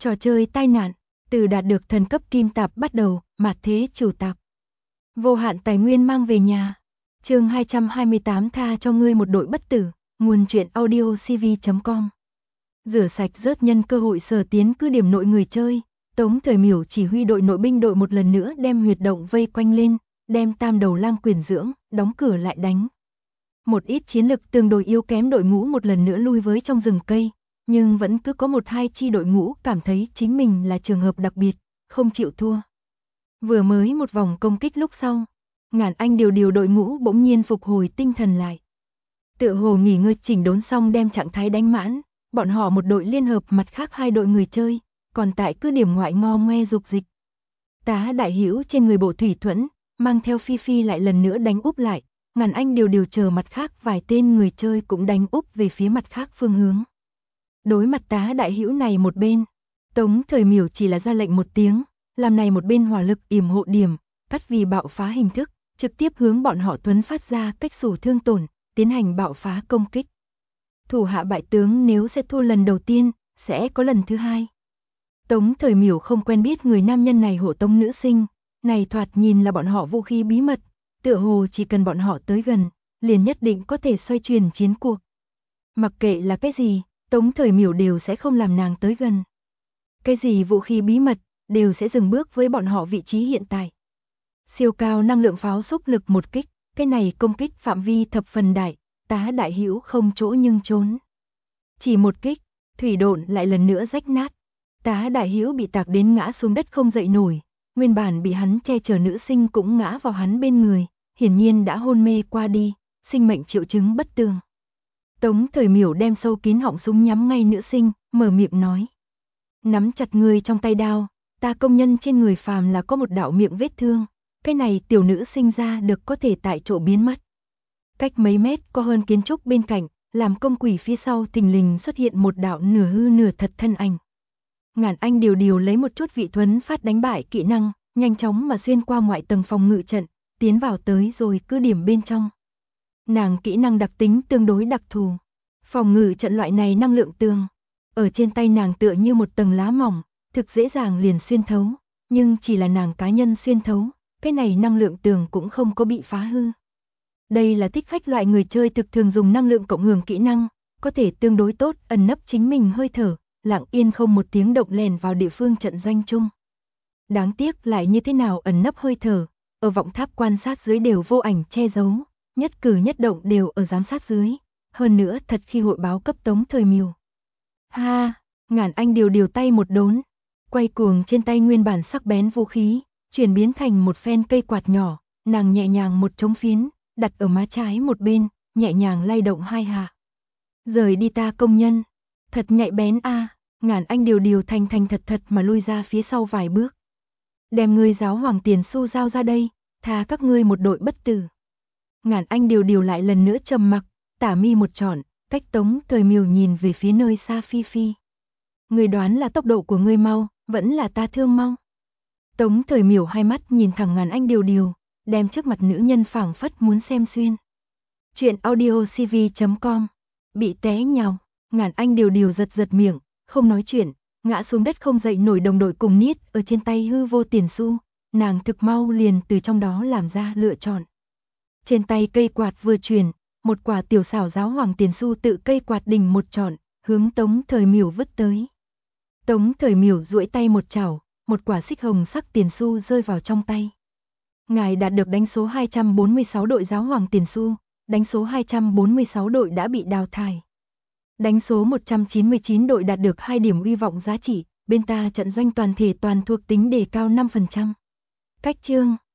Trò chơi tai nạn, từ đạt được thần cấp kim tạp bắt đầu, mạt thế chủ tạp. Vô hạn tài nguyên mang về nhà. Chương 228 tha cho ngươi một đội bất tử, nguồn truyện audio cv.com. Rửa sạch rớt nhân cơ hội sở tiến cứ điểm nội người chơi, Tống Thời Miểu chỉ huy đội nội binh đội một lần nữa đem huyệt động vây quanh lên, đem tam đầu lang quyền dưỡng, đóng cửa lại đánh. Một ít chiến lực tương đối yếu kém đội ngũ một lần nữa lui với trong rừng cây, nhưng vẫn cứ có một hai chi đội ngũ cảm thấy chính mình là trường hợp đặc biệt, không chịu thua. Vừa mới một vòng công kích lúc sau, Ngàn Anh điều đội ngũ bỗng nhiên phục hồi tinh thần lại. Tựa hồ nghỉ ngơi chỉnh đốn xong đem trạng thái đánh mãn, bọn họ một đội liên hợp mặt khác hai đội người chơi, còn tại cứ điểm ngoại ngo ngoe dục dịch. Tá Đại Hữu trên người bộ thủy thuẫn, mang theo Phi Phi lại lần nữa đánh úp lại, Ngàn Anh điều chờ mặt khác vài tên người chơi cũng đánh úp về phía mặt khác phương hướng. Đối mặt Tá Đại Hữu này một bên, Tống Thời Miểu chỉ là ra lệnh một tiếng, làm này một bên hỏa lực yểm hộ điểm, cắt vì bạo phá hình thức, trực tiếp hướng bọn họ tuấn phát ra cách sủ thương tổn, tiến hành bạo phá công kích. Thủ hạ bại tướng nếu sẽ thua lần đầu tiên, sẽ có lần thứ hai. Tống Thời Miểu không quen biết người nam nhân này hộ tống nữ sinh, này thoạt nhìn là bọn họ vũ khí bí mật, tựa hồ chỉ cần bọn họ tới gần, liền nhất định có thể xoay chuyển chiến cuộc. Mặc kệ là cái gì, Tống Thời Miểu đều sẽ không làm nàng tới gần. Cái gì vũ khí bí mật, đều sẽ dừng bước với bọn họ vị trí hiện tại. Siêu cao năng lượng pháo xúc lực một kích, cái này công kích phạm vi thập phần đại, Tá Đại Hữu không chỗ nhưng trốn. Chỉ một kích, thủy độn lại lần nữa rách nát. Tá Đại Hữu bị tạc đến ngã xuống đất không dậy nổi, nguyên bản bị hắn che chở nữ sinh cũng ngã vào hắn bên người, hiển nhiên đã hôn mê qua đi, sinh mệnh triệu chứng bất tường. Tống Thời Miểu đem sâu kín họng súng nhắm ngay nữ sinh, mở miệng nói. Nắm chặt người trong tay đao, ta công nhân trên người phàm là có một đạo miệng vết thương, cái này tiểu nữ sinh ra được có thể tại chỗ biến mất. Cách mấy mét có hơn kiến trúc bên cạnh, làm công quỷ phía sau thình lình xuất hiện một đạo nửa hư nửa thật thân ảnh. Ngàn Anh điều lấy một chút vị thuấn phát đánh bại kỹ năng, nhanh chóng mà xuyên qua ngoại tầng phòng ngự trận, tiến vào tới rồi cứ điểm bên trong. Nàng kỹ năng đặc tính tương đối đặc thù. Phòng ngự trận loại này năng lượng tường, ở trên tay nàng tựa như một tầng lá mỏng, thực dễ dàng liền xuyên thấu, nhưng chỉ là nàng cá nhân xuyên thấu, cái này năng lượng tường cũng không có bị phá hư. Đây là thích khách loại người chơi thực thường dùng năng lượng cộng hưởng kỹ năng, có thể tương đối tốt ẩn nấp chính mình hơi thở, lặng yên không một tiếng động lèn vào địa phương trận doanh chung. Đáng tiếc lại như thế nào ẩn nấp hơi thở, ở vọng tháp quan sát dưới đều vô ảnh che giấu, nhất cử nhất động đều ở giám sát dưới, hơn nữa thật khi hội báo cấp Tống Thời Miểu. Ha, Ngàn Anh điều tay một đốn, quay cuồng trên tay nguyên bản sắc bén vũ khí, chuyển biến thành một phen cây quạt nhỏ, nàng nhẹ nhàng một trống phiến, đặt ở má trái một bên, nhẹ nhàng lay động hai hạ. Rời đi ta công nhân, thật nhạy bén a. Ngàn Anh điều thành thật mà lui ra phía sau vài bước. Đem ngươi giáo hoàng tiền xu giao ra đây, tha các ngươi một đội bất tử. Ngàn Anh điều lại lần nữa trầm mặc, tả mi một trọn, cách Tống Thời Miểu nhìn về phía nơi xa Phi Phi. Ngươi đoán là tốc độ của ngươi mau, vẫn là ta thương mau. Tống Thời Miểu hai mắt nhìn thẳng Ngàn Anh điều, đem trước mặt nữ nhân phảng phất muốn xem xuyên. Chuyện audio cv.com. Bị té nhào, Ngàn Anh điều giật miệng, không nói chuyện, ngã xuống đất không dậy nổi đồng đội cùng niết ở trên tay hư vô tiền xu, nàng thực mau liền từ trong đó làm ra lựa chọn. Trên tay cây quạt vừa chuyển, một quả tiểu xảo giáo hoàng tiền xu tự cây quạt đỉnh một trọn, hướng Tống Thời Miểu vứt tới. Tống Thời Miểu duỗi tay một chảo, một quả xích hồng sắc tiền xu rơi vào trong tay. Ngài đạt được đánh số 246 đội giáo hoàng tiền xu, đánh số 246 đội đã bị đào thải. Đánh số 199 đội đạt được 2 điểm uy vọng giá trị, bên ta trận doanh toàn thể toàn thuộc tính đề cao 5%. Cách chương